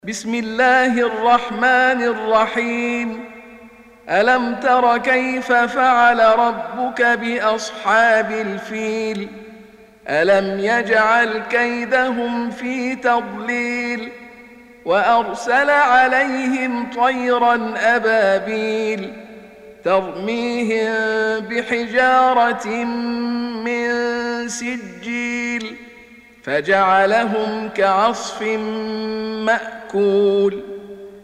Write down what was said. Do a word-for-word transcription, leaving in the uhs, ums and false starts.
بسم الله الرحمن الرحيم. ألم تر كيف فعل ربك بأصحاب الفيل؟ ألم يجعل كيدهم في تضليل وأرسل عليهم طيرا أبابيل ترميهم بحجارة من سجيل فجعلهم كعصف مأكول.